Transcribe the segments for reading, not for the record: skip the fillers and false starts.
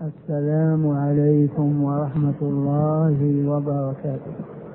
السلام عليكم ورحمة الله وبركاته.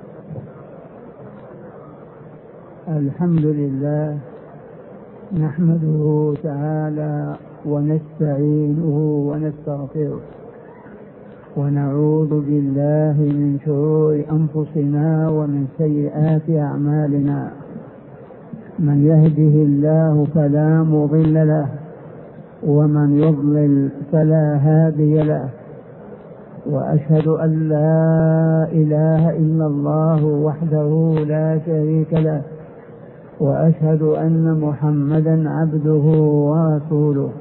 الحمد لله نحمده تعالى ونستعينه ونستغفره ونعوذ بالله من شرور أنفسنا ومن سيئات أعمالنا. من يهده الله فلا مضل له ومن يضلل فلا هادي له، وأشهد أن لا إله إلا الله وحده لا شريك له، وأشهد أن محمدا عبده ورسوله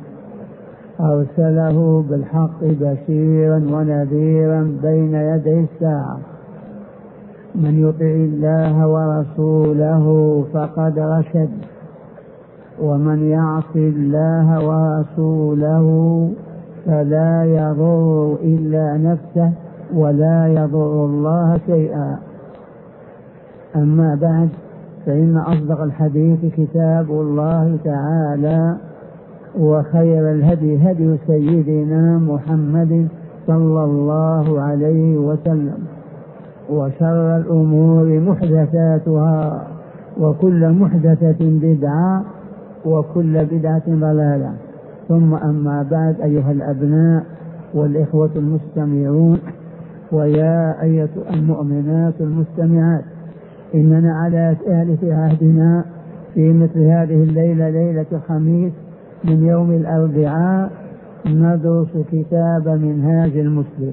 أرسله بالحق بشيرا ونذيرا بين يدي الساعة. من يطع الله ورسوله فقد رشد، ومن يعص الله ورسوله فلا يضر إلا نفسه ولا يضر الله شيئا. أما بعد، فإن أصدق الحديث كتاب الله تعالى، وخير الهدي هدي سيدنا محمد صلى الله عليه وسلم، وشر الأمور محدثاتها، وكل محدثة بدعة، وكل بدعة ضلالة. ثم أما بعد، أيها الأبناء والإخوة المستمعون، ويا أيتها المؤمنات المستمعات، إننا على ثالث عهدنا في مثل هذه الليلة، ليلة الخميس من يوم الأربعاء، ندرس كتاب منهاج المسلم.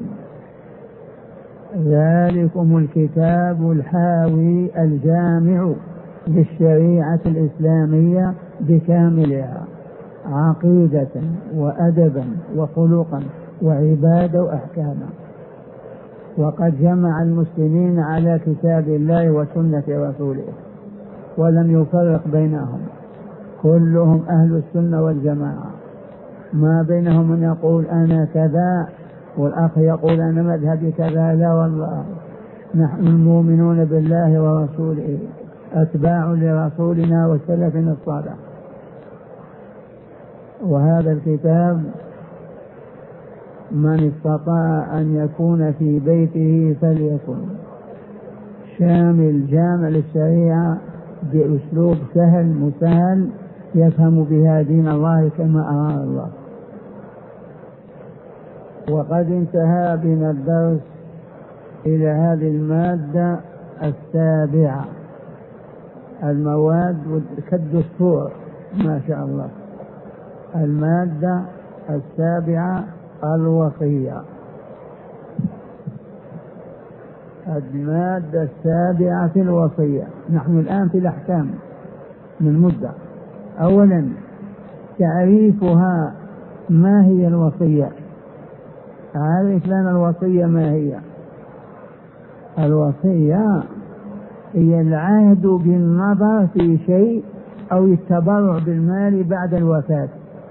ذلكم الكتاب الحاوي الجامع للشريعة الإسلامية بكاملها، عقيدة وأدبا وخلقا وعبادة وأحكاما. وقد جمع المسلمين على كتاب الله وسنة رسوله، ولم يفرق بينهم، كلهم أهل السنة والجماعة. ما بينهم من يقول أنا كذا والآخر يقول أنا مذهبي كذا. لا والله، نحن المؤمنون بالله ورسوله، أتباع لرسولنا وسلفنا الصالح. وهذا الكتاب من استطاع أن يكون في بيته فليكن، شامل جامع للشريعة بأسلوب سهل مسهل يفهم بها دين الله كما أراد الله. وقد انتهى بنا الدرس إلى هذه المادة السابعة، المواد كالدستور ما شاء الله. المادة السابعة الوصية. المادة السابعة في الوصية. نحن الآن في الأحكام من مدة. أولا، تعريفها، ما هي الوصية؟ عارف لنا الوصية ما هي؟ الوصية هي العهد بالنظر في شيء أو التبرع بالمال بعد الوفاة.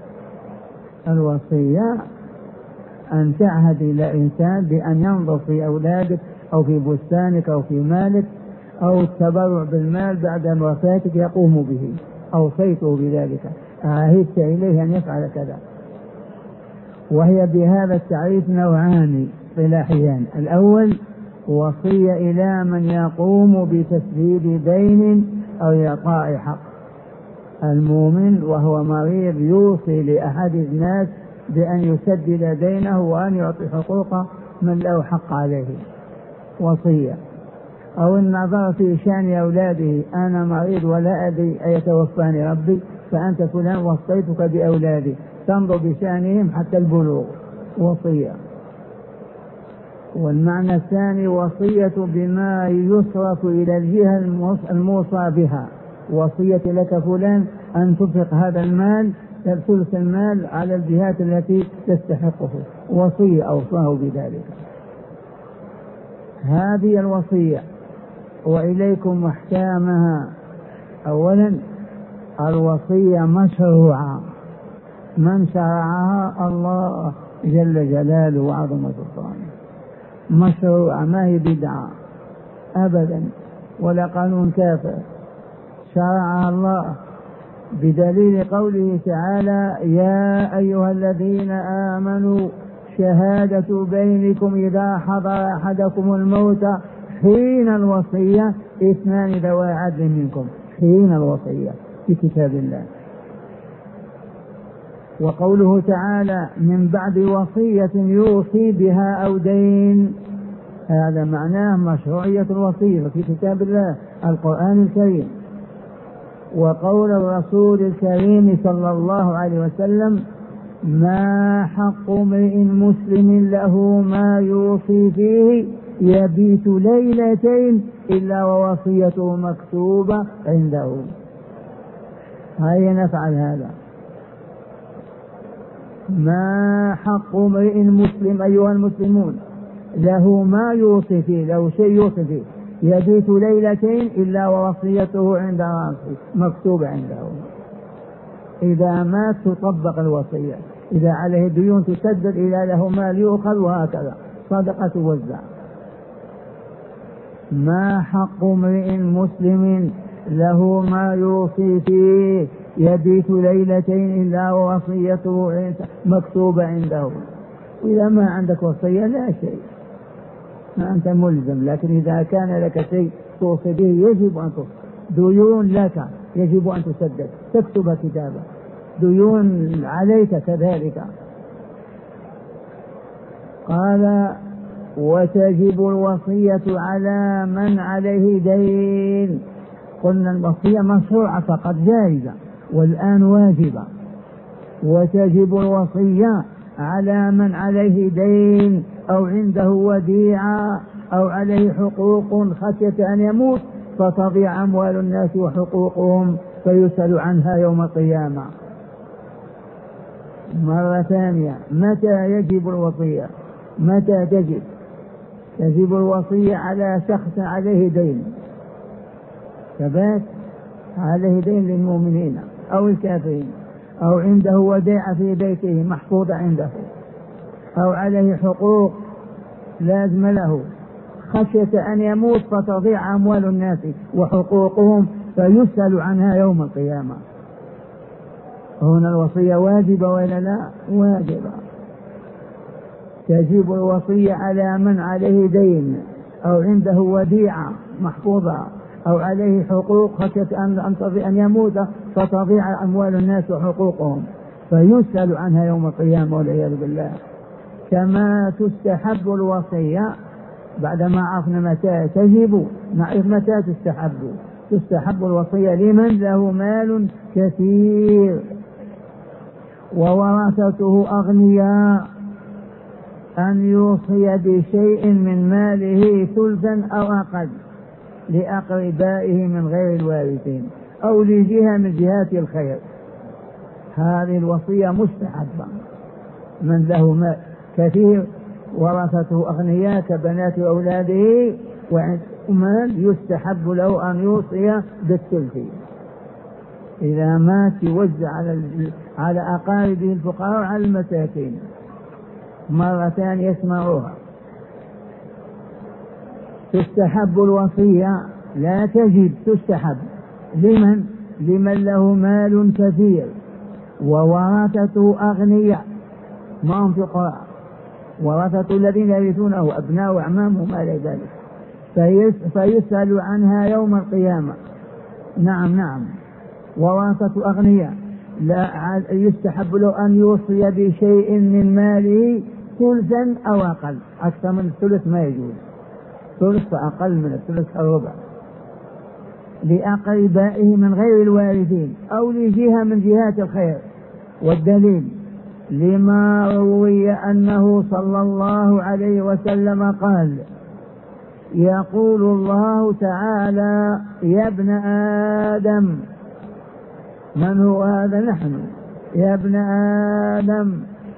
الوصية أن تعهد إلى إنسان بأن ينظر في أولادك أو في بستانك أو في مالك، أو التبرع بالمال بعد وفاتك يقوم به، أوصيته بذلك، عاهدت إليه أن يفعل كذا. وهي بهذا التعريف نوعان اصطلاحيان. الأول، وصية إلى من يقوم بتسديد دين أو إعطاء حق. المؤمن وهو مريض يوصي لأحد الناس بأن يسدد دينه وأن يعطي حقوق من له حق عليه، وصية. أو النظر في شأن أولاده، أنا مريض ولا أدري أيتوفاني ربي، فأنت فلان وصيتك بأولادي، تنظر بشأنهم حتى البلوغ، وصية. والمعنى الثاني، وصية بما يصرف إلى الجهة الموصى بها. وصية لك فلان أن تنفق هذا المال، ثلث المال، على الجهات التي تستحقه، وصية أوصاه بذلك. هذه الوصية، وإليكم أحكامها. أولا، الوصية مشروعة، من شرعها؟ الله جل جلاله وعظم سلطانه. مشروعة، ما هي بدعة أبدا ولا قانون كافر، شرعها الله بدليل قوله تعالى: يا أيها الذين آمنوا شهادة بينكم إذا حضر أحدكم الموت حين الوصية 2 ذوي عدل منكم، حين الوصية في كتاب الله. وقوله تعالى من بعد وصية يوصي بها أو دين، هذا معناه مشروعية الوصية في كتاب الله القرآن الكريم. وقول الرسول الكريم صلى الله عليه وسلم ما حق امرئ مسلم له ما يوصي فيه يبيت ليلتين إلا ووصيته مكتوبة عنده. هيا نفعل هذا. ما حق امرئ مسلم أيها المسلمون له ما يوصي فيه، له شيء يوصي فيه يبيت ليلتين إلا ووصيته عند راسه مكتوبة عنده. إذا مات تطبق الوصية، إذا عليه ديون تسدد، إذا له مال يؤخذ، وهكذا صدقة توزع. ما حق امرئ مسلم له ما يوصي فيه يبيت ليلتين إلا ووصيته مكتوبة عنده. إذا ما عندك وصية لا شيء، ما أنت ملزم، لكن إذا كان لك شيء توصي به يجب أن تصدق. ديون لك يجب أن تسدد، تكتب كتابة. ديون عليك كذلك. قال وتجب الوصية على من عليه دين. قلنا الوصية مشروعة فقط جائزة، والآن واجبة. وتجب الوصية على من عليه دين أو عنده وديعة أو عليه حقوق خشية أن يموت فتضيع أموال الناس وحقوقهم فيسأل عنها يوم القيامة. مرة ثانية، متى يجب الوصية؟ متى تجب؟ تجب الوصية على شخص عليه دين، ثبات عليه دين للمؤمنين أو الكافرين، أو عنده وديعة في بيته محفوظة عنده، أو عليه حقوق لازم له خشية أن يموت فتضيع أموال الناس وحقوقهم فيسأل عنها يوم القيامة. هنا الوصية واجبة ولا لا؟ واجبة. تجب الوصية على من عليه دين أو عنده وديعة محفوظة أو عليه حقوق خشية أن يموت فتضيع أموال الناس وحقوقهم فيسأل عنها يوم القيامة والعياذ بالله. كما تستحب الوصية بعدما عرفنا متى تجب، نعرف متى تستحب. تستحب الوصية لمن له مال كثير وورثته أغنياء أن يوصي بشيء من ماله ثلثا أو أقل لأقربائه من غير الوارثين أو لجهة من جهات الخير. هذه الوصية مستحبة. من له مال كثير ورثته أغنياء كبنات أولاده ومال يستحب له أن يوصي بالثلث. إذا مات يوزع على أقاربه الفقراء على المساكين. مرة ثانية يسمعوها. تستحب الوصية، لا تجب، تستحب. لمن له مال كثير وورثته أغنياء، ما هم فقراء، ورثته الذين يرثونه أبناء وأعمام وما إلى ذلك، فيسأل عنها يوم القيامة. نعم ورثته أغنياء لا يستحب له أن يوصي بشيء من ماله ثلثا أو أقل. أكثر من الثلث ما يجوز، ثلث فأقل من الثلث الربع لأقربائه من غير الوارثين أو لجهة من جهات الخير. والدليل لما روي أنه صلى الله عليه وسلم قال يقول الله تعالى يا ابن آدم. من هو هذا؟ نحن. يا ابن آدم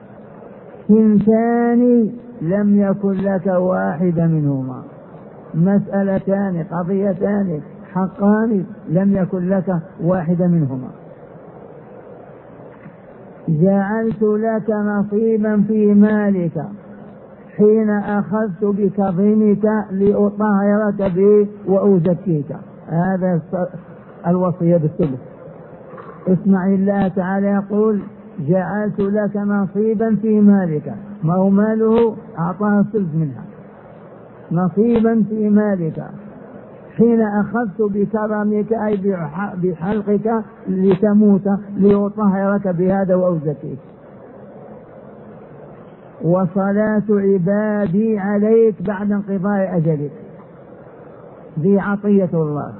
ثنتان لم يكن لك واحد منهما، مسألتان قضيتان حقان لم يكن لك واحد منهما. جعلت لك نصيبا في مالك حين أخذت بكظمك لأطهرك به وأزكيك. هذا الوصية بالثلث. اسمع الله تعالى يقول جعلت لك نصيبا في مالك، ما هو ماله أعطاه الثلث منها، نصيبا في مالك حين أخذت بكرمك أي بحلقك لتموت لأطهرك بهذا وأزكيك. وصلاة عبادي عليك بعد انقضاء أجلك، ذي عطية الله.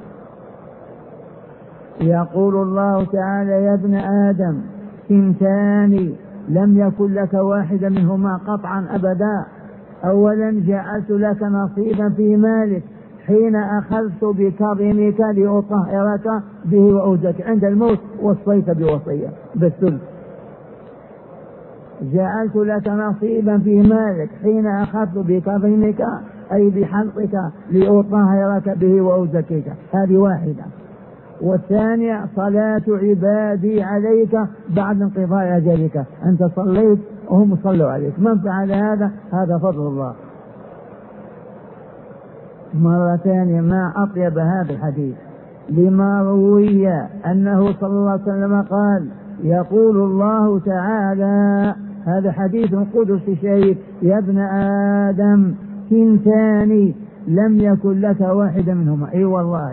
يقول الله تعالى: يا ابن آدم ثنتان لم يكن لك واحدة منهما قطعا أبدا. أولا جعلت لك نصيبا في مالك حين أخذت بكرمك لأطهرك به وأوزك. عند الموت وصيت بوصية بالثلث. جعلت لك نصيبا في مالك حين أخذت بكرمك أي بحلقك لأطهرك به وأوزكيك، هذه واحدة. والثانية صلاة عبادي عليك بعد انقضاء أجلك، أنت صليت وهم صلوا عليك. من فعل هذا؟ هذا فضل الله. مرة ثانية: ما أطيب هذا الحديث، لما روي أنه صلى الله عليه وسلم قال: يقول الله تعالى، هذا حديث قدسي شريف: يا ابن آدم ثنتان لم يكن لك واحدة منهما. أي والله.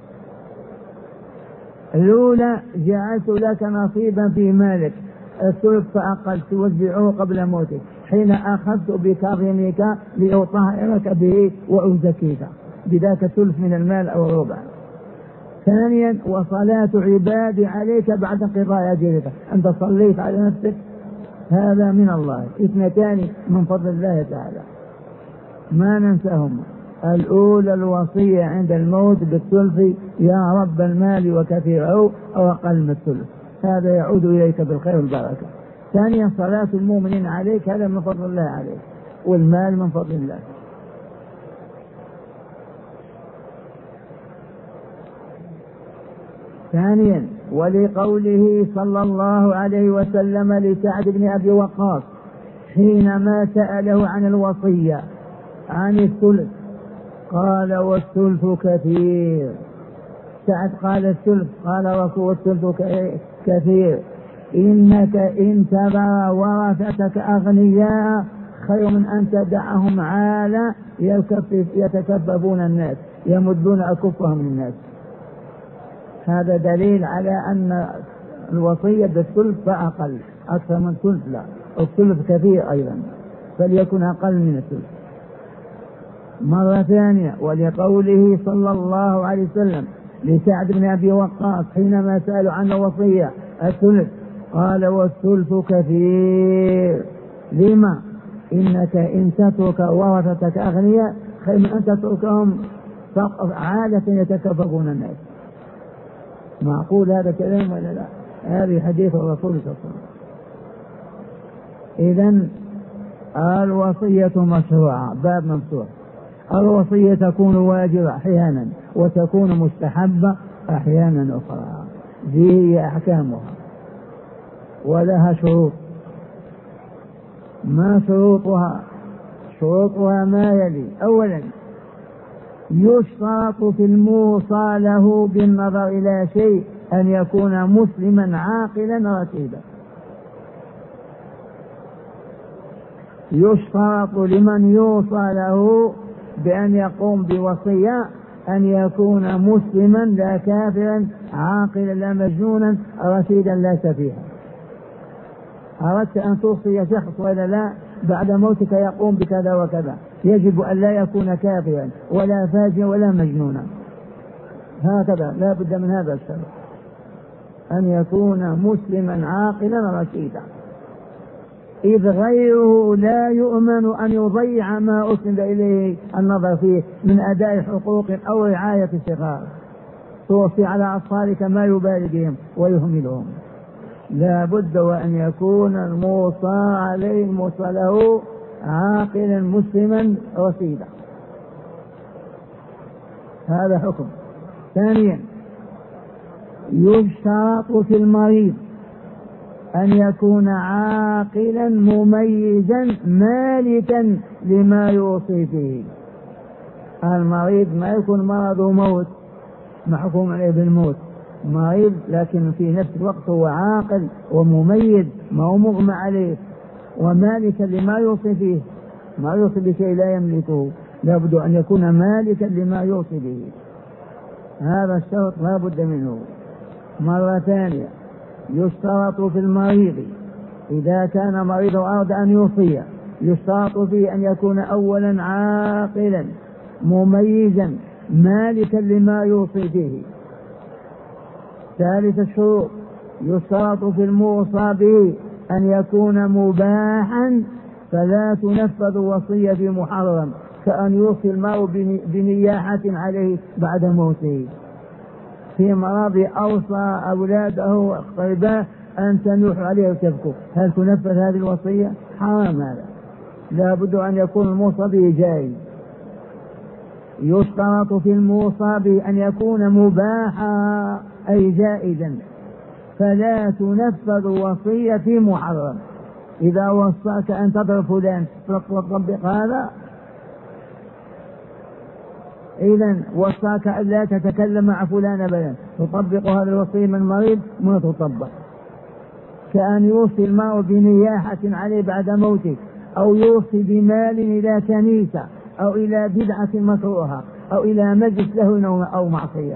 الأولى جعلت لك نصيبا في مالك، الثلث فأقل توزعه قبل موتك حين أخذت بكرمك لأطهرك به وأزكيك، بذاك الثلث من المال أو الربع. ثانيا وصلاة عبادي عليك بعد انقضاء أجلك، أنت صليت على نفسك، هذا من الله. اثنتان من فضل الله تعالى ما ننساهما. الأولى الوصية عند الموت بالثلث: يا رب المال وكثيره أو أقل من الثلث، هذا يعود إليك بالخير والبركة. ثانيا صلاة المؤمنين عليك، هذا من فضل الله عليك، والمال من فضل الله. ثانيا ولقوله صلى الله عليه وسلم لسعد بن أبي وقاص حينما سأله عن الوصية عن الثلث قال: والثلث كثير. سعد قال: الثلث، قال رسول: الثلث كثير. إنك إن ترى ورثتك أغنياء خير من أن تدعهم عالة يتكففون الناس، يمدون أكفهم للناس. هذا دليل على أن الوصية بالثلث فأقل، أكثر من ثلث لا، الثلث كثير أيضا، فليكن أقل من الثلث. مرة ثانية ولقوله صلى الله عليه وسلم لسعد بن أبي وقاص حينما سألوا عن الوصية الثلث قال: والثلث كثير. لما؟ إنك إن تترك ورثتك أغنياء خير من أن تتركهم عادة يتكففون الناس. معقول هذا كلام ولا لا؟ هذه حديث الرسول صلى الله عليه وسلم. إذن الوصية مشروعة، باب مفتوح. الوصية تكون واجبة أحيانا وتكون مستحبة أحيانا أخرى، ذي هي أحكامها ولها شروط. ما شروطها؟ شروطها ما يلي: أولا يشترط في الموصى له بالنظر إلى شيء أن يكون مسلما عاقلا رشيدا. يشترط لمن يوصى له بأن يقوم بوصية أن يكون مسلما لا كافرا عاقلا لا مجنونا رشيدا لا سفيها. أردت أن توصي شخص ولا لا بعد موتك يقوم بكذا وكذا، يجب أن لا يكون كافرا ولا فاجرا ولا مجنونا، هكذا لا بد من هذا الشرط، أن يكون مسلما عاقلا رشيدا، إذ غيره لا يؤمن أن يضيع ما أسند إليه النظر فيه من أداء حقوق أو رعاية الصغار، توصي على أطفالك ما يبالي بهم ويهملهم. لا بد وأن يكون الموصى عليه الموصى له عاقلا مسلما رشيدا، هذا حكم. ثانيا يشترط في المريض أن يكون عاقلا مميزا مالكا لما يوصي فيه. المريض ما يكون مرضه موت محكوم عليه بالموت، مريض لكن في نفس الوقت هو عاقل ومميز، ما هو مغمى عليه، ومالكا لما يوصي فيه، ما يوصي بشيء لا يملكه، لابد أن يكون مالكا لما يوصي به. هذا الشرط لا بد منه. مرة ثانية، يشترط في المريض إذا كان مريض أراد أن يوصي، يشترط فيه أن يكون أولا عاقلا مميزا مالكا لما يوصي فيه. ثالث الشروط، يشترط في الموصى به أن يكون مباحا فلا تنفذ وصية في محرم، كأن يوصي المرء بنياحة عليه بعد موته، في مرض أوصى أولاده قرباه أن تنوح عليه وتبكوا، هل تنفذ هذه الوصية؟ حرام هذا، لا بد أن يكون الموصى به جائز. يشترط في الموصى به أن يكون مباحا أي جائزا، فلا تنفذ وصية في محرم. إذا وصاك أن تضرب فلان تطبق هذا، إذا وصاك أن لا تتكلم مع فلان أبدا، تطبق هذا الوصية من مريض ما تطبق. كأن يوصي المرء بنياحة عليه بعد موته، أو يوصي بمال إلى كنيسة، أو إلى بدعة مكروهة، أو إلى مجلس له أو معصية.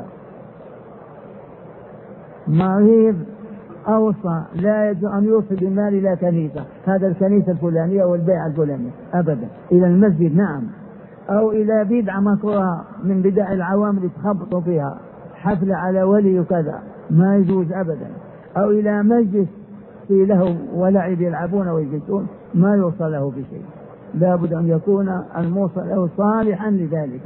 مريض أوصى لا يجوز أن يوصي بمال إلى كنيسة، هذا الكنيسة الفلانية والبيع الفلانية أبدا، إلى المسجد نعم، أو إلى بدعة مكروهة من بدع العوام اللي تخبطوا فيها، حفل على ولي وكذا ما يجوز أبدا، أو إلى مجلس في له ولعب يلعبون ويجلسون ما يوصى له بشيء، لا بد أن يكون الموصى له صالحا لذلك.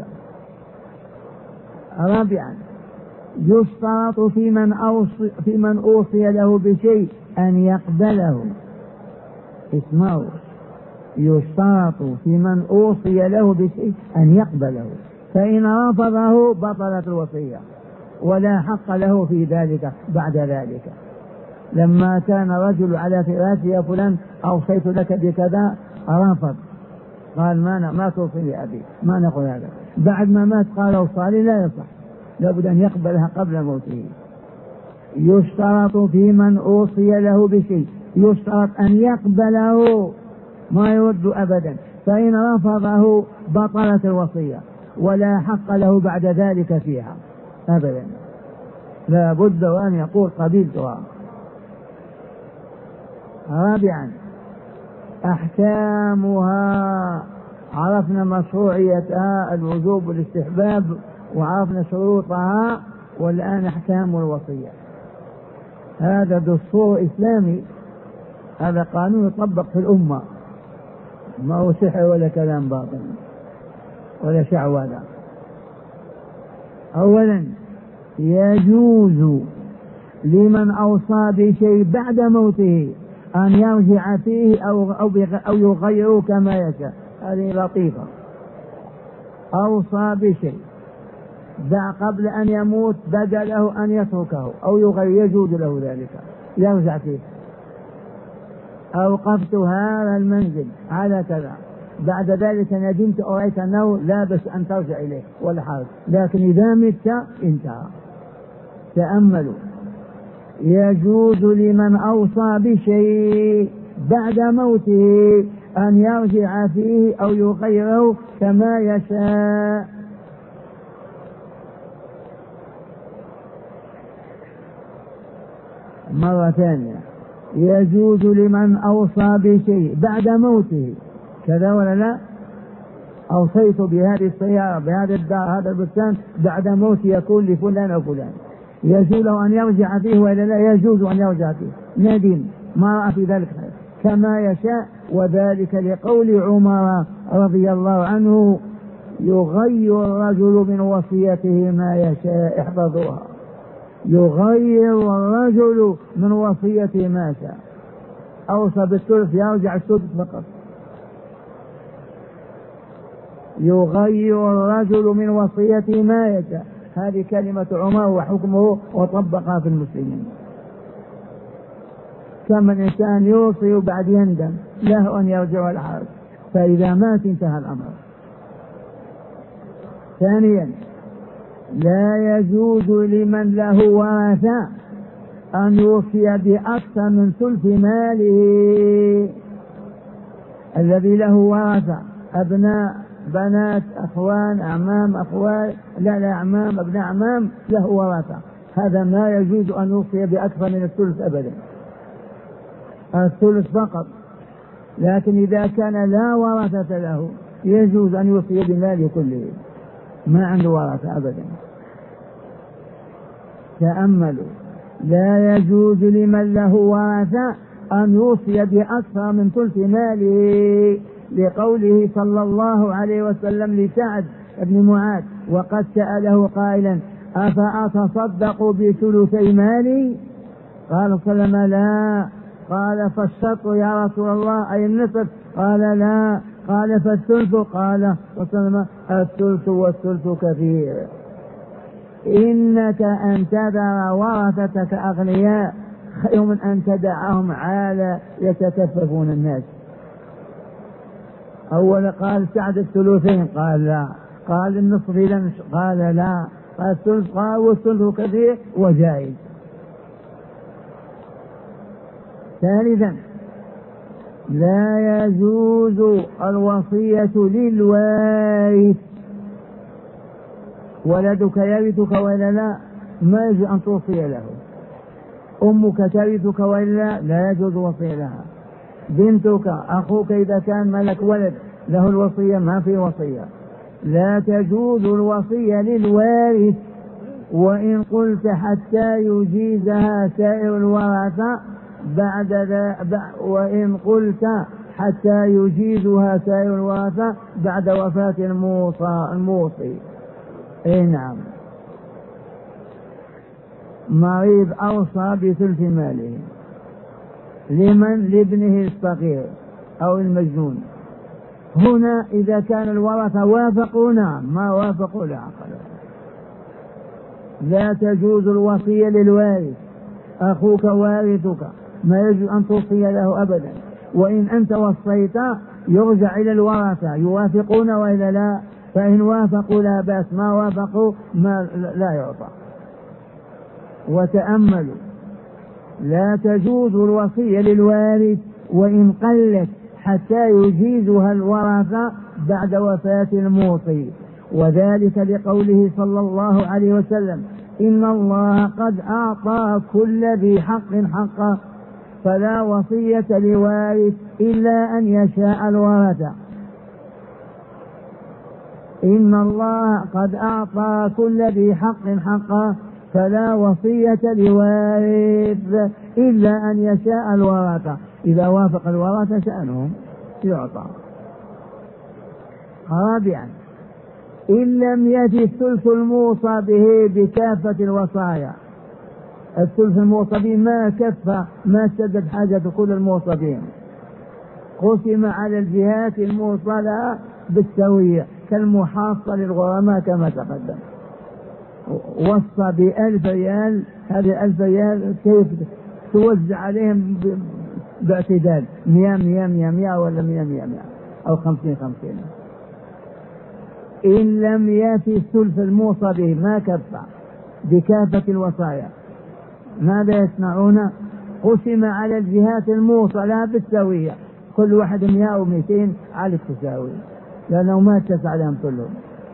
رابعا، يشترط في من أوصي له بشيء أن يقبله. اسمعوا، يشترط في من أوصي له بشيء أن يقبله، فإن رفضه بطلت الوصية ولا حق له في ذلك بعد ذلك. لما كان رجل على فراشه يا فلان أوصيت لك بكذا، رفض، قال ما توصي لأبي، ما نقول هذا. بعد ما مات قال أوصالي، لا يصح، لابد أن يقبلها قبل موته. يشترط في من أوصي له بشيء، يشترط أن يقبله ما يرد أبدا، فإن رفضه بطلت الوصية ولا حق له بعد ذلك فيها أبدا، لا بد أن يقول قبلتها. رابعا، أحكامها، عرفنا مشروعيتها الوجوب والاستحباب وعرفنا شروطها، والآن أحكام الوصية. هذا دستور إسلامي، هذا قانون يطبق في الأمة، ما هو سحر ولا كلام باطل ولا شعوذة. أولا، يجوز لمن أوصى بشيء بعد موته أن يرجع فيه أو يغيره كما يشاء. هذه لطيفة. أوصى بشيء قبل أن يموت، بدا له أن يتركه أو يغير، يجوز له ذلك، يرجع فيه. أوقفت هذا المنزل على كذا، بعد ذلك ندمت أو رأيت أنه لا بس أن ترجع إليه ولا حرج، لكن إذا مت انتهى. تأملوا، يجوز لمن أوصى بشيء بعد موته أن يرجع فيه أو يغيره كما يشاء. مرة ثانية، يجوز لمن أوصى بشيء بعد موته، كذا ولا لا؟ أوصيت بهذه السيارة، بهذا الدار، هذا البستان، بعد موتي يكون لفلان أو فلان، يجوز له أن يرجع فيه ولا لا؟ يجوز أن يرجع فيه، ندم ما رأى في ذلك كما يشاء. وذلك لقول عمر رضي الله عنه: يغير الرجل من وصيته ما يشاء. احفظوها، يغير الرجل من وصيته ما شاء. أوصى بالثلث يرجع الثلث فقط. يغير الرجل من وصيته ما يشاء، هذه كلمة عمر وحكمه وطبقها في المسلمين. كم من إنسان يوصي وبعد يندم، له أن يرجع الحرج، فإذا مات انتهى الأمر. ثانيا، لا يجوز لمن له ورثة أن يوصي بأكثر من ثلث ماله. الذي له ورثة أبناء بنات أخوان أعمام أخوال لا أعمام أبناء أعمام له ورثة، هذا ما يجوز أن يوصي بأكثر من الثلث أبدا، الثلث فقط. لكن إذا كان لا ورثة له يجوز أن يوصي بماله كله، ما عنده ورثة أبدا. تأملوا، لا يجوز لمن له ورثة أن يوصي بأكثر من ثلث ماله، لقوله صلى الله عليه وسلم لسعد بن معاذ وقد سأله قائلا أفأتصدق بثلثي مالي؟ قال صلى الله عليه وسلم لا. قال فالشطر يا رسول الله أي النصف؟ قال لا. قال فالثلث؟ قال وسلم الثلث والثلث كثير. إنك أن تذر ورثتك أغنياء خير من أن تدعهم عالة يتكففون الناس. أول قال سعد الثلثين؟ قال لا. قال النصف لم؟ قال لا. قال الثلث؟ قال والثلث كثير وجائز. ثالثا، لا يجوز الوصية للوارث. ولدك يرثك وإلا لا؟ ما يجوز أن توصي له. أمك ترثك وإلا لا يجوز وصية لها. بنتك أخوك إذا كان ملك ولد له الوصية، ما في وصية. لا تجوز الوصية للوارث. وإن قلت حتى يجيزها سائر الورثة وإن قلت حتى يجيزها سائر الورثة بعد وفاة الموصي. اي نعم. مريض أوصى بثلث ماله لمن؟ لابنه الصغير أو المجنون. هنا إذا كان الورثة وافقوا نعم، ما وافقوا لا عقل. لا تجوز الوصية للوارث. أخوك وارثك ما يجوز أن توصي له أبدا. وإن أنت وصيت يرجع إلى الورثة يوافقون وإذا لا، فإن وافقوا لا بأس، ما وافقوا ما لا يعطى. وتأملوا، لا تجوز الوصية للوارث وإن قلت حتى يجيزها الورثة بعد وفاة الموصي، وذلك لقوله صلى الله عليه وسلم إن الله قد أعطى كل ذي حق حقه فلا وصية لوارث إلا أن يشاء الورثة. إن الله قد أعطى كل ذي حق حقه فلا وصية لوارث إلا أن يشاء الورثة. إذا وافق الورثة شأنهم يعطى. رابعا، إن لم يأتي الثلث الموصى به بكافة الوصايا. الثلث الموصى به ما كفى، ما سدد حاجة كل الموصى بهم، قسم على الجهات الموصلة بالسوية كالمحاصة للغرماء كما تقدم. وصى ب1000 ريال، هذه 1000 ريال كيف توزع عليهم باعتدال 100 ولا 100 أو 50. إن لم يأتي الثلث الموصى به ما كفى بكافة الوصايا، ماذا يصنعون؟ قسم على الجهات الموصلة بالسوية، كل واحد 100 و200 على التساوي لأنه ما اتسع عليهم كلهم.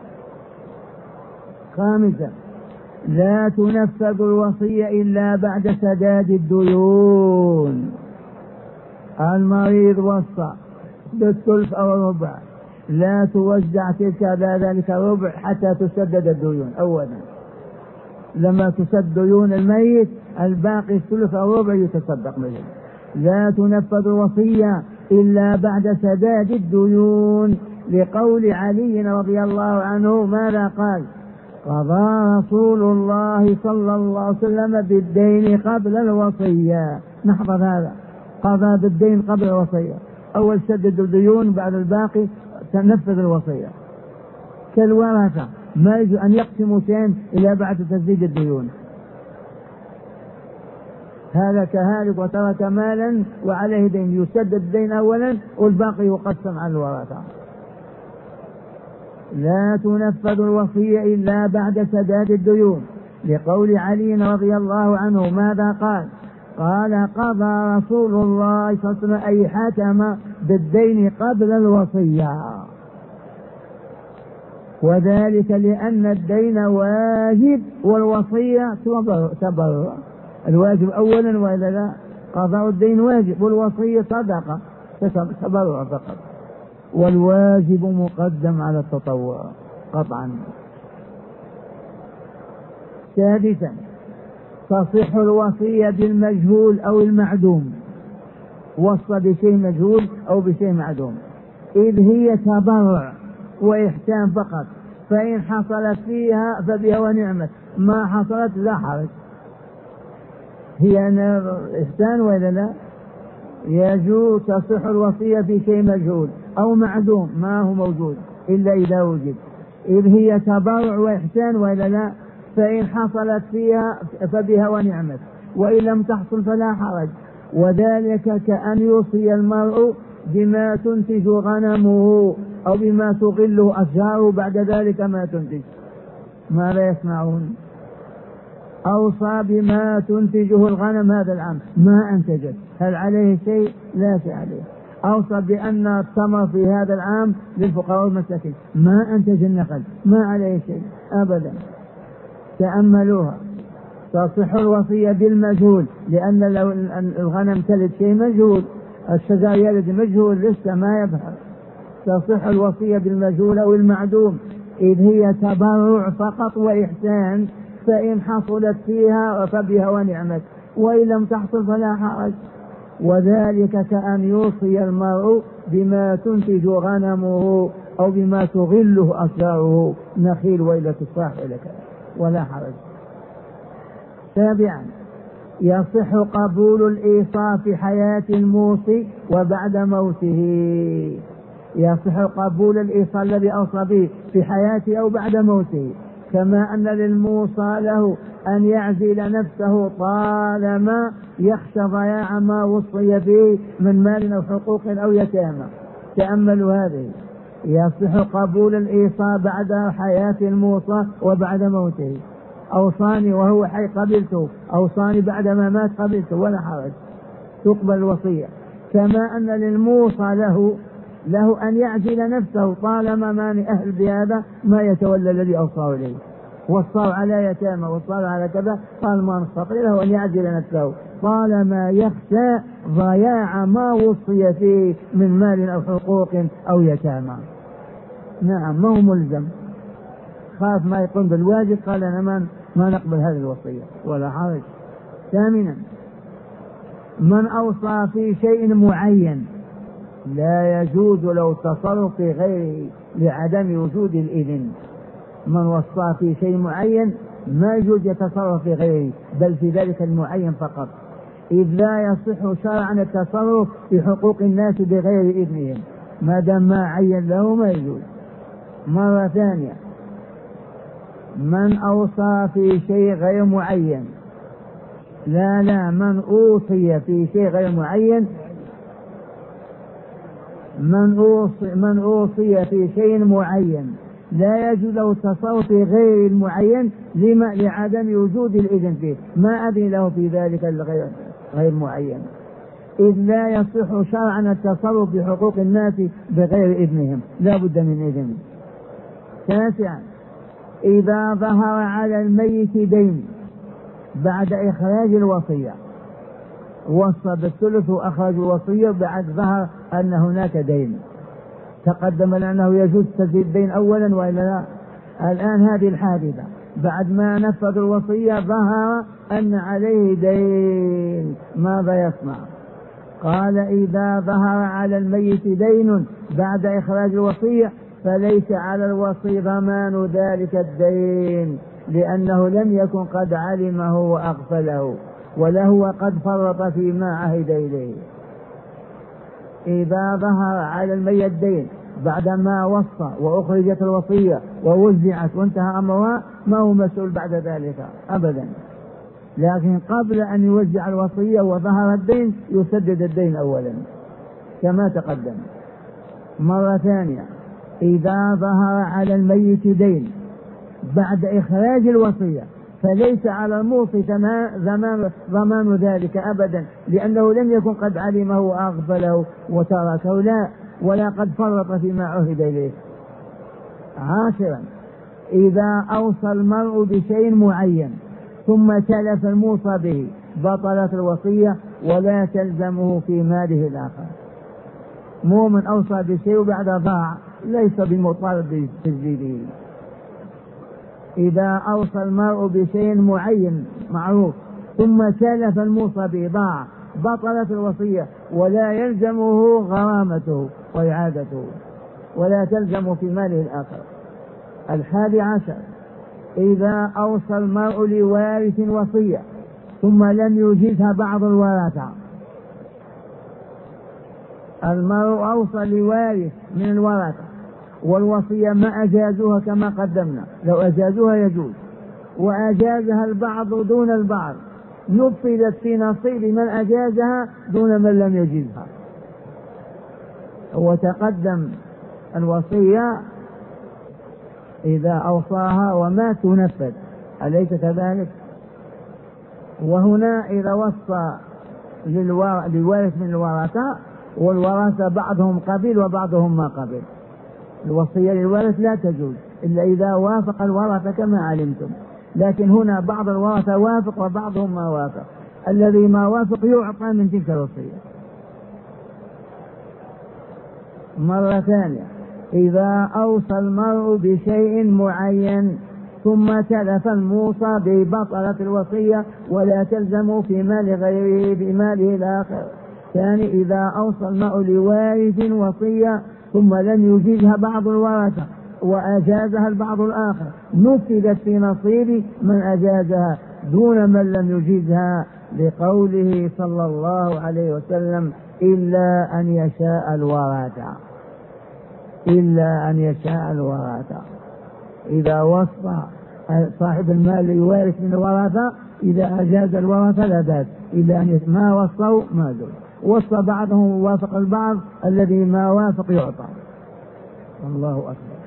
خامسا، لا تنفذ الوصية إلا بعد سداد الديون. المريض وصى بالثلث أو الربع، لا توزع تلك ذلك الربع حتى تسدد الديون. أولا لما تسد ديون الميت الباقي الثلث أو الربع يتصدق به. لا تنفذ الوصية إلا بعد سداد الديون، لقول علي رضي الله عنه ماذا قال؟ قضى رسول الله صلى الله عليه وسلم بالدين قبل الوصية. نحفظ هذا، قضى بالدين قبل الوصية. أول سدد الديون بعد الباقي تنفذ الوصية. كالورثة ما يجوز أن يقسموا شيئا إلا بعد تسديد الديون. هلك هالك وترك مالا وعليه دين، يسدد الدين أولا والباقي يقسم على الورثة. لا تنفذ الوصية إلا بعد سداد الديون، لقول علي رضي الله عنه ماذا قال؟ قال قضى رسول الله صلى الله عليه وسلم أي حكم بالدين قبل الوصية، وذلك لأن الدين واجب والوصية تبرع. الواجب أولا وإلا لا؟ قضاء الدين واجب والوصية صدقة تبرع فقط، والواجب مقدم على التطوع قطعا. سادسا تصح الوصية بالمجهول أو المعدوم، وصى بشيء مجهول أو بشيء معدوم، إذ هي تبرع وإحسان فقط، فإن حصلت فيها فبها ونعمت، ما حصلت لا حرج. هي إحسان ولا لا؟ يجوز تصح الوصية في شيء مجهول أو معدوم ما هو موجود إلا إذا وجد، إذ هي تبرع وإحسان ولا لا؟ فإن حصلت فيها فبها ونعمت، وإن لم تحصل فلا حرج. وذلك كأن يوصي المرء بما تنتج غنمه أو بما تغله أشجاره بعد ذلك ما تنتج، ماذا يسمعون؟ أوصى بما تنتجه الغنم هذا العام ما أنتجت، هل عليه شيء؟ لا شيء عليه. أوصى بأن التمر في هذا العام للفقراء والمساكين ما أنتج النخل، ما عليه شيء أبدا. تأملوها. تصح الوصية بالمجهول لأن لو الغنم تلد شيء مجهول، الشجر يلد مجهول لسه ما يظهر. تصح الوصية بالمجهول أو المعدوم، إذ هي تبرع فقط وإحسان، فإن حصلت فيها فبها ونعمت، وإن لم تحصل فلا حرج. وذلك كأن يوصي المرء بما تنتج غنمه أو بما تغله أشجاره، نخيل وإلى تفاح إلى كذا، ولا حرج. سابعا يصح قبول الإيصاء في حياة الموصي وبعد موته. يصح قبول الإيصاء الذي أوصى به في حياته أو بعد موته، كما أن للموصى له أن يعزل نفسه طالما يخشى ضياع ما وصي به من مال أو حقوق أو يتامى. تأملوا هذه. يصح قبول الإيصاء بعد حياة الموصى وبعد موته. أوصاني وهو حي قبلته، أوصاني بعدما مات قبلته، ولا حرج، تقبل الوصية. كما أن للموصى له أن يعزل نفسه طالما ما أهل بهذا ما يتولى الذي أوصاه إليه، وصاه على يتامى وصاه على كذا، قال ما نستطيع، له أن يعزل نفسه طالما يخشى ضياع ما وصي فيه من مال أو حقوق أو يتامى. نعم، ما هو ملزم، خاف ما يقوم بالواجب، قال أنا ما نقبل هذه الوصية، ولا حرج. ثامنا من أوصى في شيء معين لا يجوز له التصرف في غيره لعدم وجود الإذن. من وصى في شيء معين ما يجوز يتصرف في غيره، بل في ذلك المعين فقط، إذ لا يصح شرعا التصرف في حقوق الناس بغير إذنهم، ما دام ما عين له ما يجوز. مرة ثانية، من أوصى في شيء غير معين، من أوصي في شيء غير معين، من أوصي في شيء معين لا يجوز له التصرف في غير المعين لعدم وجود الإذن فيه، ما أذن له في ذلك غير معين، إذ لا يصح شرعا التصرف في حقوق الناس بغير إذنهم، لا بد من إذن. تاسعا إذا ظهر على الميت دين بعد إخراج الوصية، وصى بالثلث وأخرج الوصية بعد ظهر أن هناك دين، تقدم لأنه يجوز تسديد الدين أولا وإلا لا. الآن هذه الحادثة بعد ما نفذ الوصية ظهر أن عليه دين، ماذا يصنع؟ قال إذا ظهر على الميت دين بعد إخراج الوصية فليس على الوصي ضمان ذلك الدين، لأنه لم يكن قد علمه وأغفله، وله قد فرط فيما عهد إليه. إذا ظهر على الميت دين بعدما وصى وأخرجت الوصية ووزعت وانتهى أمرها، ما هو مسؤول بعد ذلك أبدا، لكن قبل أن يوزع الوصية وظهر الدين يسدد الدين أولا كما تقدم. مرة ثانية، إذا ظهر على الميت دين بعد إخراج الوصية فليس على الموصي ضمان ذلك أبدا، لأنه لم يكن قد علمه وأغفله وتركه، لا، ولا قد فرط فيما عهد إليه. 10 إذا أوصى المرء بشيء معين ثم تلف الموصى به بطلت الوصية ولا تلزمه في ماله الآخر. مو من أوصى بشيء وبعد ضاع ليس بمطالب بتجديده. إذا أوصى المرء بشيء معين معروف ثم تلف الموصى به ضاع بطلت الوصية ولا يلزمه غرامته وإعادته ولا تلزم في ماله الآخر. 11 إذا أوصى المرء لوارث وصية ثم لم يجزها بعض الورثة. المرء أوصى لوارث من الورثة والوصية ما أجازوها كما قدمنا، لو أجازوها يجوز، وأجازها البعض دون البعض، نفذت في نصيب من أجازها دون من لم يجزها. وتقدم الوصية إذا أوصاها وما تنفذ، أليس كذلك؟ وهنا إذا وصى لوارث من الورثة والورثة بعضهم قبل وبعضهم ما قبل، الوصية للوارث لا تجوز إلا إذا وافق الورثة كما علمتم، لكن هنا بعض الورثة وافق وبعضهم ما وافق، الذي ما وافق يعطى من تلك الوصية. مرة ثانية إذا أوصى المرء بشيء معين ثم تلف الموصى به بطلت الوصية ولا تلزم في مال غيره بماله الآخر. ثاني إذا أوصى المرء لوارث وصية ثم لم يجيزها بعض الورثة وأجازها البعض الآخر، نفذت في نصيب من أجازها دون من لم يجيزها، لقوله صلى الله عليه وسلم إلا أن يشاء الورثة، إلا أن يشاء الورثة. إذا وصى صاحب المال ليوارث من الورثة إذا أجاز الورثة لا بأس، إلا أن ما وصوا ما دون، وصى بعضهم ووافق البعض، الذي ما وافق يعطى. الله أكبر.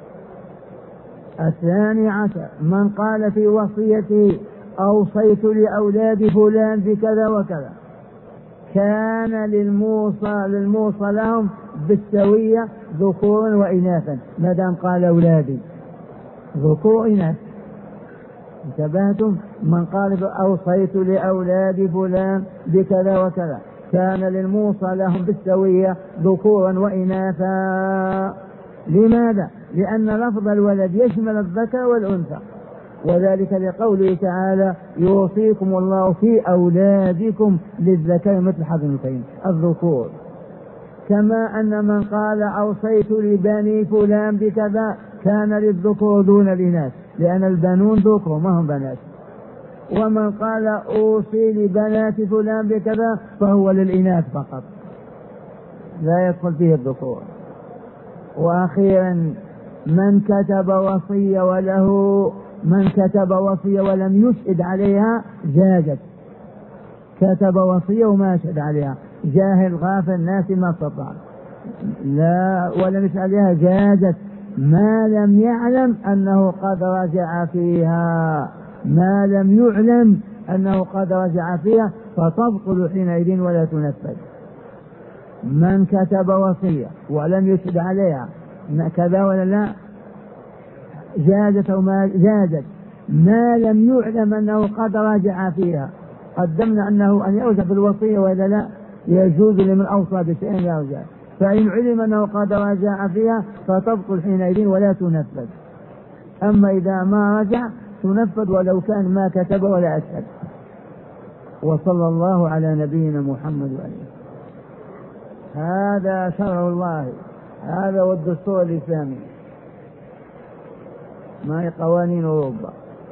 12 من قال في وصيته أوصيت لأولاد فلان بكذا وكذا كان للموصى لهم بالسوية ذكورا وإناثا، ما دام قال أولادي ذكور إناث. انتبهتم؟ من قال أوصيت لأولاد فلان بكذا وكذا كان للموصى لهم بالسوية ذكورا وإناثا. لماذا؟ لأن لفظ الولد يشمل الذكر والأنثى، وذلك لقوله تعالى يوصيكم الله في أولادكم للذكر مثل حظ الأنثيين الذكور. كما أن من قال أوصيت لبني فلان بكذا كان للذكور دون الإناث، لأن البنون ذكور ما هم بنات. ومن قال أوصي لبنات فلان بكذا فهو للإناث فقط لا يدخل فيه الذكور. وأخيرا من كتب وصية ولم يشهد عليها جازت. كتب وصية وما يشهد عليها، جاهل غافل ناسي ما استطاع، لا ولم يشهد عليها جازت ما لم يعلم أنه قد رجع فيها، ما لم يعلم أنه قد رجع فيها فتبطل حينئذ ولا تنفذ. من كتب وصية ولم يشهد عليها كذا ولا لا جازت أو ما جازت ما لم يعلم أنه قد رجع فيها. قدمنا أنه أن يرجع في الوصية وإذا لا يجوز لمن أوصى بشيء يرجع، فإن علم أنه قد رجع فيها فتبطل حينئذ ولا تنفذ. أما إذا ما رجع تنفذ ولو كان ما كتب ولا أشهد. وصلى الله على نبينا محمد وآله. هذا شرع الله، هذا هو الدستور الإسلامي، ما هي قوانين أوروبا.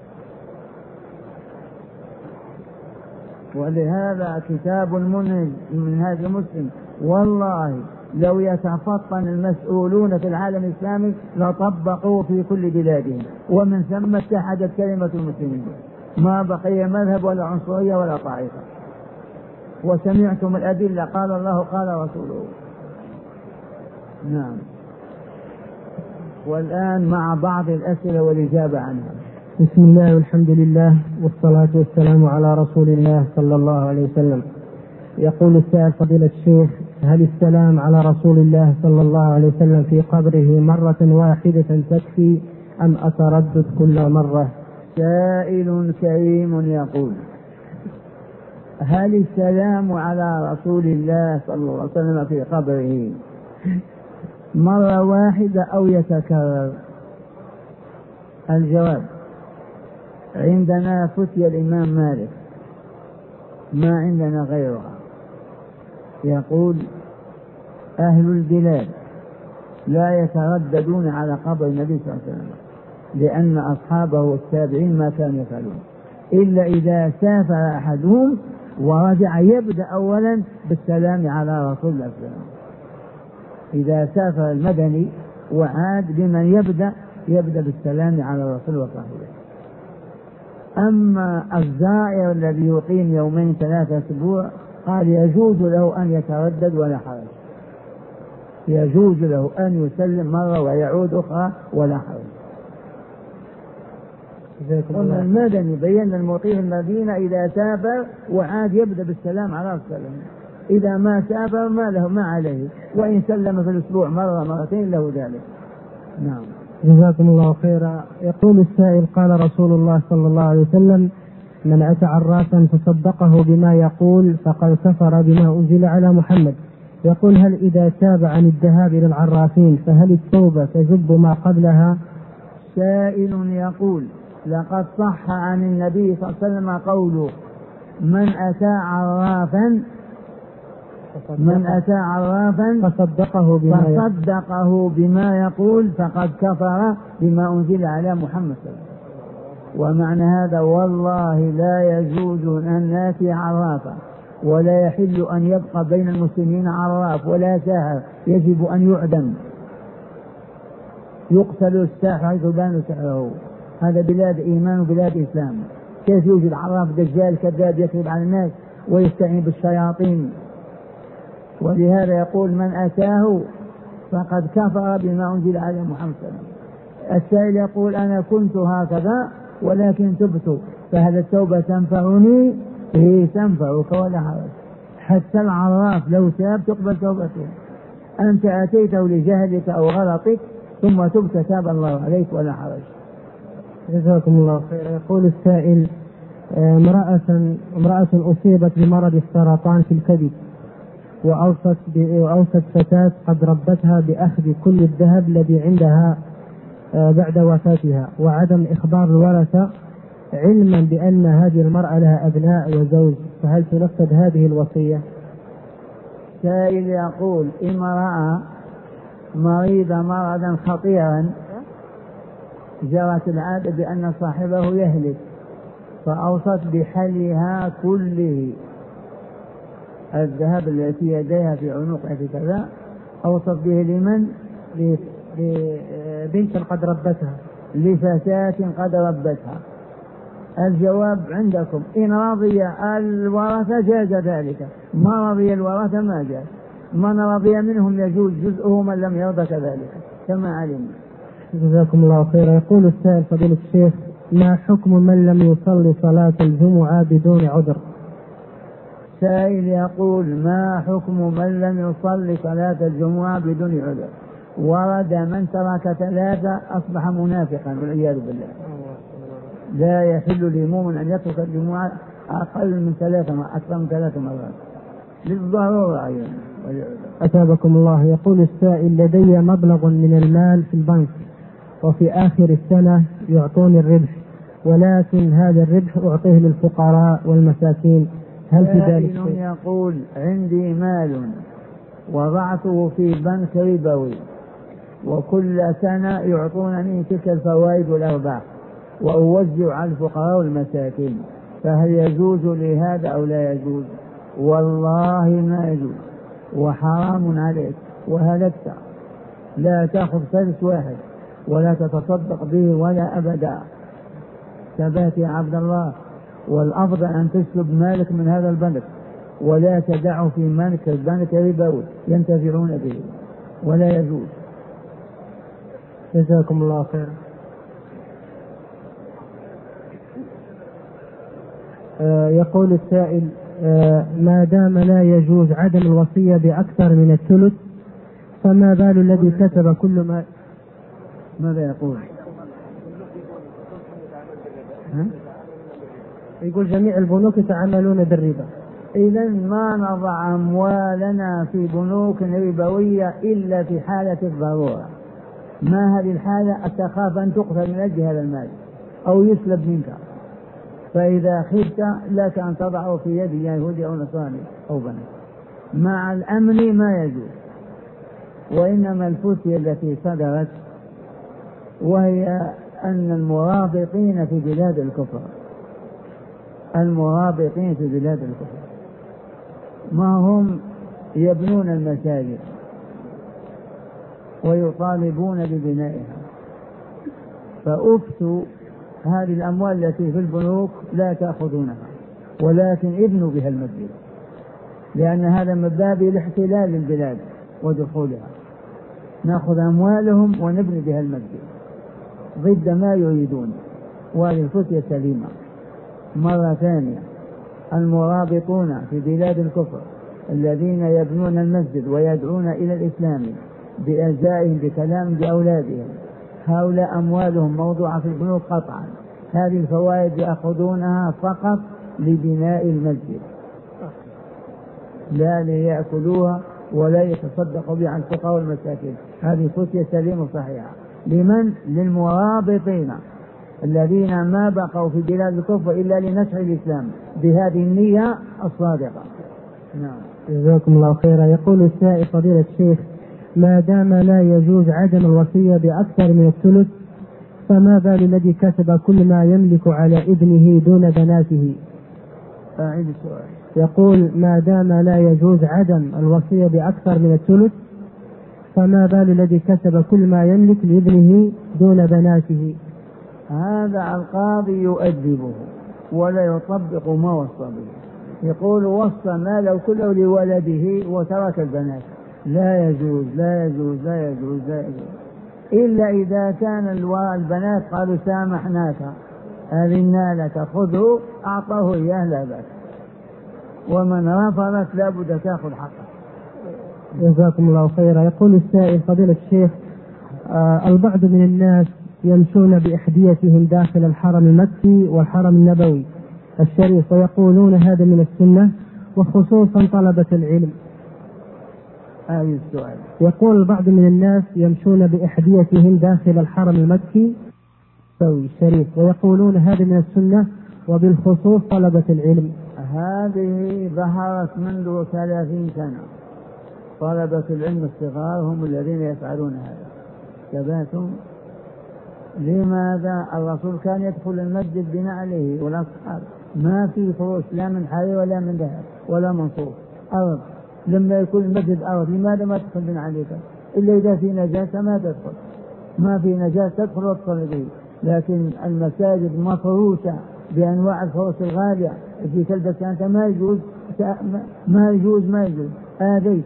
ولهذا كتاب منهاج مسلم والله لو يتفطن المسؤولون في العالم الإسلامي لطبقوا في كل بلادهم، ومن ثم اتحدت كلمة المسلمين، ما بقي مذهب ولا عنصرية ولا طائفة. وسمعتم الأدلة، قال الله قال رسوله. نعم. والآن مع بعض الأسئلة والإجابة عنها. بسم الله والحمد لله والصلاة والسلام على رسول الله صلى الله عليه وسلم. يقول السائل فضيلة الشيخ: هل السلام على رسول الله صلى الله عليه وسلم في قبره مرة واحدة تكفي أم أتردد كل مرة؟ سائل كريم يقول: هل السلام على رسول الله صلى الله عليه وسلم في قبره مرة واحدة أو يتكرر؟ الجواب: عندنا فتية الإمام مالك، ما عندنا غيرها. يقول: أهل البلاد لا يترددون على قبر النبي صلى الله عليه وسلم، لأن أصحابه والتابعين ما كانوا يفعلون إلا إذا سافر أحدهم ورجع يبدأ أولا بالسلام على رسول الله صلى الله عليه وسلم. إذا سافر المدني وعاد بمن يبدأ بالسلام على الرسول وصحبه. أما الزائر الذي يقيم يومين 3 أسبوع قال يجوز له أن يتردد ولا حرج، يجوز له أن يسلم مرة ويعود أخرى ولا حرج. أما المدني بين المقيم المدينة إذا سافر وعاد يبدأ بالسلام على رسول الله، إذا ما سافر ما عليه، وإن سلم في الأسبوع مرة مرتين له ذلك. نعم. جزاكم الله خيرا. يقول السائل: قال رسول الله صلى الله عليه وسلم: من أتى عرافا فصدقه بما يقول فقد كفر بما أنزل على محمد. يقول: هل إذا تاب عن الذهاب إلى العرافين فهل التوبة تجب ما قبلها؟ سائل يقول: لقد صح عن النبي صلى الله عليه وسلم قوله: من أتى عرافا فصدقه بما يقول فقد كفر بما أنزل على محمد صلى الله عليه وسلم. ومعنى هذا: والله لا يجوز أن ناتي عرافا، ولا يحل أن يبقى بين المسلمين عراف ولا ساحر، يجب أن يعدم، يقتل الساحر حيث بان سحره. هذا بلاد إيمان وبلاد إسلام. كيف يوجد عراف دجال كذاب يكذب على الناس ويستعين بالشياطين؟ ولهذا يقول: من أتاه فقد كفر بما أنزل على محمد صلى الله عليه وسلم. السائل يقول: أنا كنت هكذا ولكن تبت، فهل التوبة تنفعني؟ هي تنفعك ولا حرج. حتى العراف لو تاب تقبل توبته. أنت أتيته لجهلك أو غلطك ثم تبت، تاب الله عليك ولا حرج. جزاكم الله خيرا. يقول السائل: امرأة أصيبت بمرض السرطان في الكبد، وأوصت فتاة قد ربتها بأخذ كل الذهب الذي عندها بعد وفاتها وعدم إخبار الورثة، علما بأن هذه المرأة لها أبناء وزوج، فهل تنفذ هذه الوصية؟ سائل يقول: امرأة مريضة مرضا خطيرا جرت العادة بأن صاحبه يهلك، فأوصت بحلها كله، الذهب الذي في يديها في عنقها في كذا، أوصت به لمن؟ لبنت قد ربتها، لفتاة قد ربتها. الجواب عندكم: إن رضي الورثة جاز ذلك، ما رضي الورثة ما جاز. من رضي منهم يجوز جزءه، من لم يرضى كذلك كما علمنا. جزاكم الله خيرا. يقول السائل: فضيلة الشيخ، ما حكم من لم يصلي صلاة الجمعة بدون عذر؟ سائل يقول: ما حكم من لم يصلي صلاة الجمعة بدون عذر؟ ورد من ترك 3 أصبح منافقا والعياذ بالله. لا يحل لمؤمن أن يترك الجمعة أقل من 3 أكثر من 3 مرات للضرورة أيضا. أثابكم الله. يقول السائل: لدي مبلغ من المال في البنك، وفي آخر السنة يعطوني الربح، ولكن هذا الربح أعطيه للفقراء والمساكين، هل في ذلك شيء؟ يقول: عندي مال وضعته في بنك ربوي، وكل سنة يعطونني تلك الفوائد والأرباح وأوزع على الفقراء والمساكين، فهل يجوز لي هذا أو لا يجوز؟ والله ما يجوز، وحرام عليك وهلكت. لا تأخذ ثلث واحد ولا تتصدق به ولا أبدا، ثبات يا عبد الله. والأفضل أن تسلب مالك من هذا البنك ولا تدعه في مالك البنك ربوي ينتفعون به، ولا يجوز. جزاكم الله خيرا. يقول السائل: ما دام لا يجوز عدم الوصية بأكثر من الثلث، فما بال الذي كتب كل ما. ماذا يقول؟ يقول جميع البنوك يتعاملون بالربا. إذا ما نضع أموالنا في بنوك ربوية إلا في حالة الضرورة. ما هذه الحالة؟ تخاف أن تقتل من أجل هذا المال أو يسلب منك، فإذا خفت لك أن تضعه في يد يهودي أو نصراني أو بنك. مع الأمن ما يجوز. وإنما الفتية التي صدرت وهي أن المرابطين في بلاد الكفر، المرابطين في بلاد الكفر ما هم يبنون المساجد ويطالبون ببنائها، فأفتوا هذه الأموال التي في البنوك لا تأخذونها، ولكن ابنوا بها المسجد، لأن هذا من باب الاحتلال للبلاد ودخولها. نأخذ أموالهم ونبني بها المسجد ضد ما يريدون، وهذه الفتية سليمة. مرة ثانية، المرابطون في بلاد الكفر الذين يبنون المسجد ويدعون إلى الإسلام بأجزائهم بكلام بأولادهم، هؤلاء أموالهم موضوعة في البنوك قطعا. هذه الفوائد يأخذونها فقط لبناء المسجد، لا ليأكلوها ولا يتصدقوا بها عن الفقراء والمساكين. هذه فتية سليمة صحيحة. لمن؟ للمرابطين الذين ما بقوا في بلاد الكفر إلا لنشر الإسلام بهذه النية الصادقة. نعم. جزاكم الله خيرا. يقول السائل: فضيلة الشيخ، ما دام لا يجوز عدم الوصية بأكثر من الثلث، فما بال الذي كتب كل ما يملك على ابنه دون بناته؟ أعيد السؤال. يقول: ما دام لا يجوز عدم الوصية بأكثر من الثلث، فما بال الذي كتب كل ما يملك لابنه دون بناته؟ هذا القاضي يؤدبه ولا يطبق ما وصى به. يقول: وصى ماله كله لولده وترك البنات. لا يجوز لا يجوز لا يجوز لا يجوز، إلا إذا كان البنات قالوا سامحناك أذنا لك خذه أعطاه إياه لا بأس، ومن رفضت لابد تأخذ حقه. جزاكم الله خيرا. يقول السائل: فضيلة الشيخ، البعض من الناس يمشون بأحذيتهم داخل الحرم المكي والحرم النبوي الشريف ويقولون هذا من السنة، وخصوصا طلبة العلم. هذا السؤال. يقول: البعض من الناس يمشون بأحذيتهم داخل الحرم المكي الشريف ويقولون هذا من السنة، وبالخصوص طلبة العلم. هذه ظهرت منذ 30 سنة. طلبة العلم الصغار هم الذين يفعلون هذا. ثباتهم. لماذا؟ الرسول كان يدخل المسجد بنعله والأصحاب، ما في فروش لا من حرير ولا من ذهب ولا من صوف، أرض. لما يكون المسجد أرض لماذا ما تدخل بنعلك؟ إلا إذا في نجاسة ما تدخل، ما في نجاسة تدخل وتصلي به. لكن المساجد مفروشة بأنواع الفروش الغالية في تلبس أنت ما يجوز ما يجوز ما يجوز. آذيك.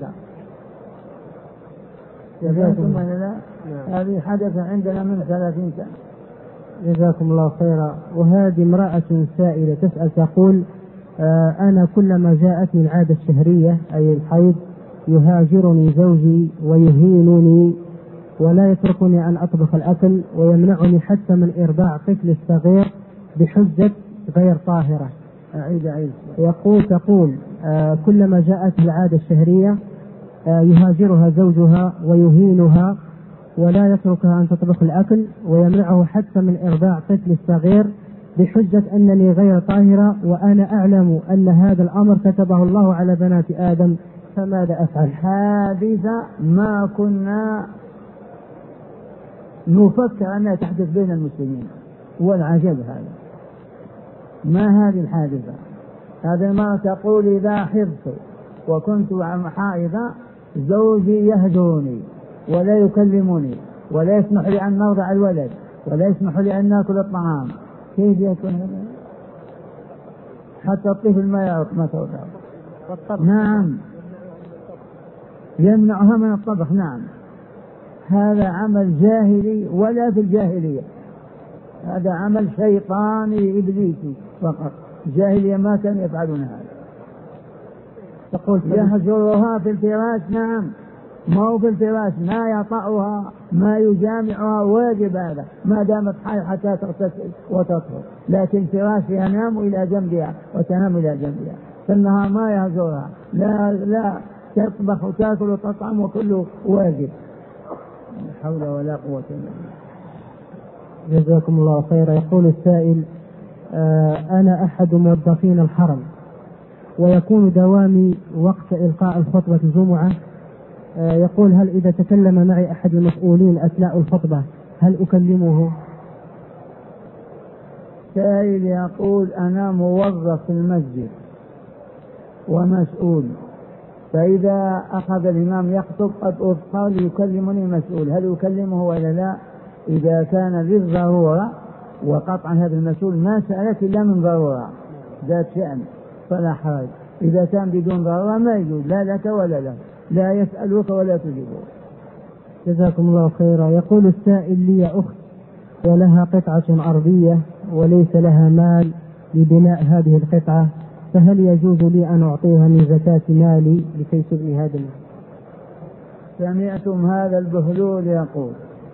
هذه حدث عندنا من 30 سنة. جزاكم الله خيرا. وهذه امرأة سائلة تسأل تقول: أنا كلما جاءتني العادة الشهرية أي الحيض يهاجرني زوجي ويهينني ولا يتركني أن أطبخ الأكل ويمنعني حتى من إرضاع طفل الصغير بحجة غير طاهرة. أعيد. تقول كلما جاءت العادة الشهرية يهاجرها زوجها ويهينها ولا يتركها أن تطبخ الأكل ويمنعه حتى من إرضاع طفل الصغير بحجة أنني غير طاهرة، وأنا أعلم أن هذا الأمر كتبه الله على بنات آدم، فماذا أفعل؟ حادثة ما كنا نفكر أنها تحدث بين المسلمين، والعجب هذا. ما هذه الحادثة؟ هذا ما تقول: إذا حضت وكنت حائضة زوجي يهجرني ولا يكلمني ولا يسمح لي أن نرضع الولد ولا يسمح لي أن نأكل الطعام. كيف يكون هذا؟ حتى الطفل ما يعرف ما ترضع. نعم، يمنعها من الطبخ. نعم، هذا عمل جاهلي ولا في الجاهلية، هذا عمل شيطاني إبليسي فقط. الجاهلية ما كانوا يفعلون هذا. تقول يهجرها في الفراش، نعم، ما هو في الفراش، ما يطأها ما يجامعها، واجب هذا ما دامت حي حتى تغتسل وتطهر، لكن فراش ينام إلى جنبها وتنام إلى جنبها، في النهار ما يهجرها، لا تطبخ وتاكل وتطعم وكله واجب. لا حول ولا قوة إلا بالله. جزاكم الله خيرا. يقول السائل: أنا أحد موظفين الحرم، ويكون دوامي وقت إلقاء الخطبة الجمعة. يقول: هل إذا تكلم معي أحد المسؤولين أثناء الخطبة هل أكلمه؟ سائل يقول: أنا موظف في المسجد ومسؤول، فإذا أخذ الإمام يخطب قد قال يكلمني مسؤول، هل يكلمه ولا لا؟ إذا كان للضرورة، وقطعا هذا المسؤول ما سألك إلا من ضرورة ذات شأن فلا حرج. إذا كان بدون ضرورة ما يجوز لا لك ولا له، لا يسألك ولا تجيبه. جزاكم الله خيرا. يقول السائل: لي أخت ولها قطعة أرضية وليس لها مال لبناء هذه القطعة، فهل يجوز لي أن أعطيها من زكاة مالي لكي تبني هذا المال؟ سمعتم هذا البهلول يقول: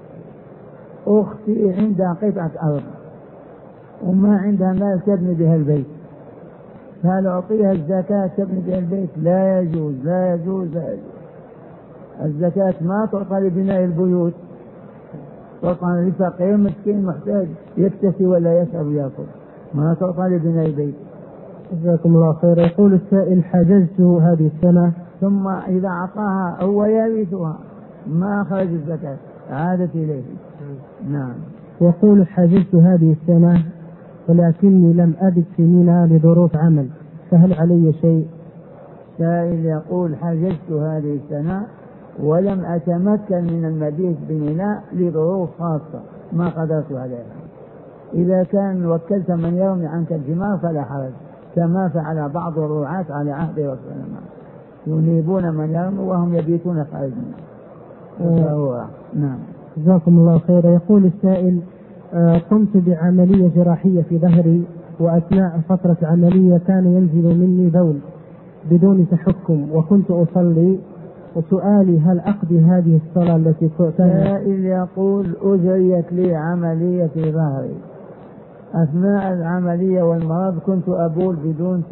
أختي عندها قطعة أرض وما عندها مال تبني بها البيت، هل أعطيها الزكاة تبني بها البيت؟ لا يجوز لا يجوز لا يجوز. الزكاة ما تعطى لبناء البيوت، تعطى لفقير مسكين محتاج يكتسي ولا يسأل ويأكل، ما تعطى لبناء البيت. جزاكم الله خير. يقول السائل: حجزته هذه السنة، ثم إذا أعطاها هو يرثها ما أخرج الزكاة عادت إليه. نعم. يقول: حجزت هذه السنة ولكني لم أبت في منى لظروف عمل، فهل علي شيء؟ سائل يقول: حجزت هذه السنة ولم أتمكن من المبيت بمنى لظروف خاصة ما قدرت عليها. إذا كان وكلت من يرمي عنك الجمار فلا حرج، كما فعل بعض الرعاة على عهد رسول الله، ينيبون من يرمي وهم يبيتون خارج منه. نعم. جزاكم الله خيرا. يقول السائل: قمت بعملية جراحية في ظهري، وأثناء فترة العملية كان ينزل مني بول بدون تحكم وكنت أصلي، وسؤالي: هل أقضي هذه الصلاة التي تعتنى؟ سائل يقول: أجريت لي عملية في ظهري، أثناء العملية والمرض كنت أبول بدون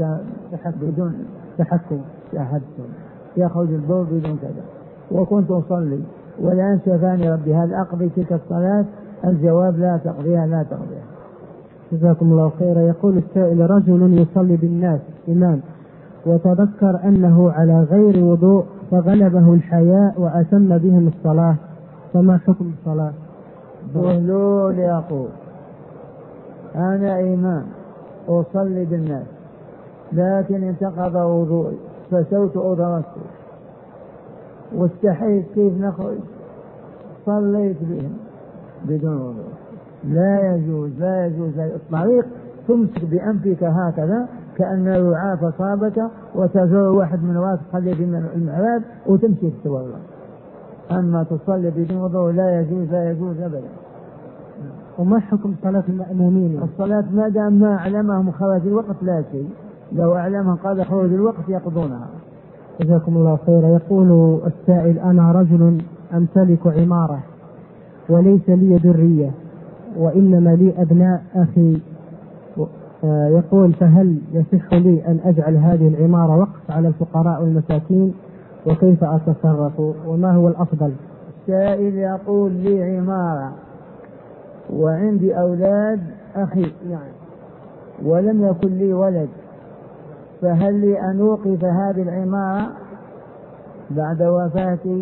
تحكم يخرج البول بدون كذا، وكنت أصلي والآن شفاني ربي، هل أقضي تلك الصلاة؟ الجواب: لا تقضيها لا تقضيها. جزاكم الله خيرا. يقول السائل: رجل يصلي بالناس إمام وتذكر أنه على غير وضوء فغلبه الحياء وأتم بهم الصلاة، فما حكم الصلاة؟ بهلول يقول: أنا إمام أصلي بالناس لكن انتقض وضوئي فسوت أدركت واستحيت كيف نخرج، صليت بهم بدون وضوء، لا يجوز لا يجوز. الطريق تمسك بأنفك هكذا كأن رعاة فصابك وتزور واحد من وراك تخليه في المعراض وتمشي تتولى، أما تصلي بدون وضوء لا يجوز لا يجوز أبدا. وما حكم صلاة المأمومين؟ الصلاة ما دام ما أعلمهم خرج الوقت لا شيء، لو أعلمهم قال خروج الوقت يقضونها. جزاكم الله خيرا. يقول السائل: أنا رجل أمتلك عمارة وليس لي ذرية وإنما لي أبناء أخي، يقول: فهل يصح لي أن أجعل هذه العمارة وقف على الفقراء والمساكين، وكيف أتصرف وما هو الأفضل؟ السائل يقول: لي عمارة وعندي أولاد أخي ولم يكن لي ولد، فهل لي أن أوقف هذه العمارة بعد وفاتي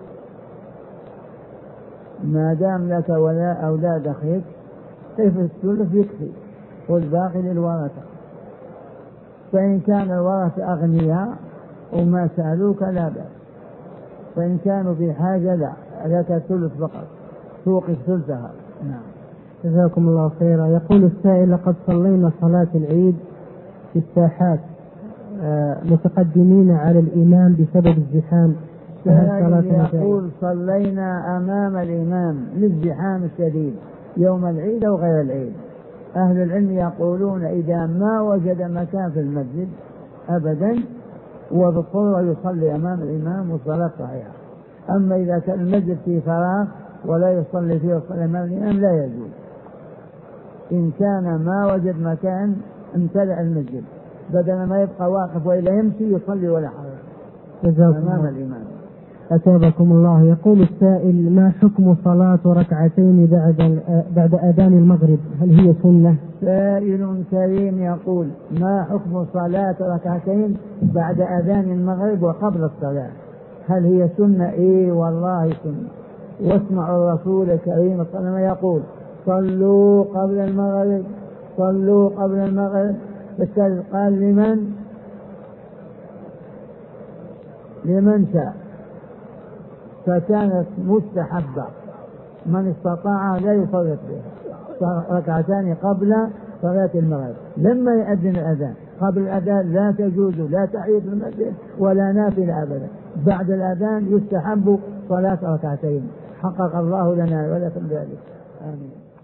ما دام لك ولا أولاد أخيك؟ كيف الثلث يكفي والباقي للورثة، فإن كان الورثة أغنياء وما سألوك لا بأس، فإن كانوا في حاجة لا لك الثلث فقط توقف ثلثها. نعم. جزاكم الله خيرا. يقول السائل: لقد صلينا صلاة العيد في الساحات متقدمين على الإمام بسبب الزحام. يقول صلينا أمام الإمام للزحام الشديد يوم العيد أو غير العيد. أهل العلم يقولون إذا ما وجد مكان في المسجد أبدا وبالضرورة يصلي أمام الإمام والصلاة صحيحة. أما إذا كان المسجد فيه فراغ ولا يصلي فيه ويصلي أمام الإمام لا يجوز. إن كان ما وجد مكان امتلأ المسجد بدل ما يبقى واقف وإلا يمشي يصلي ولا حرج أمام الإمام. أثابكم الله. يقول السائل: ما حكم صلاة ركعتين بعد أذان المغرب؟ هل هي سنة؟ سائل كريم يقول: ما حكم صلاة ركعتين بعد أذان المغرب وقبل الصلاة؟ هل هي سنة؟ إيه والله سنة. واسمعوا الرسول الكريم صلى الله عليه وسلم يقول: صلوا قبل المغرب، صلوا قبل المغرب. قال لمن شاء، فكانت مستحبة، من استطاع لا يفرط بها، ركعتان قبل صلاة المغرب. لما يأذن الأذان قبل الأذان لا تجوز لا تحية المسجد ولا نافلة أبدا. بعد الأذان يستحب صلاة ركعتين. حقق الله لنا ولكم ذلك. آمين.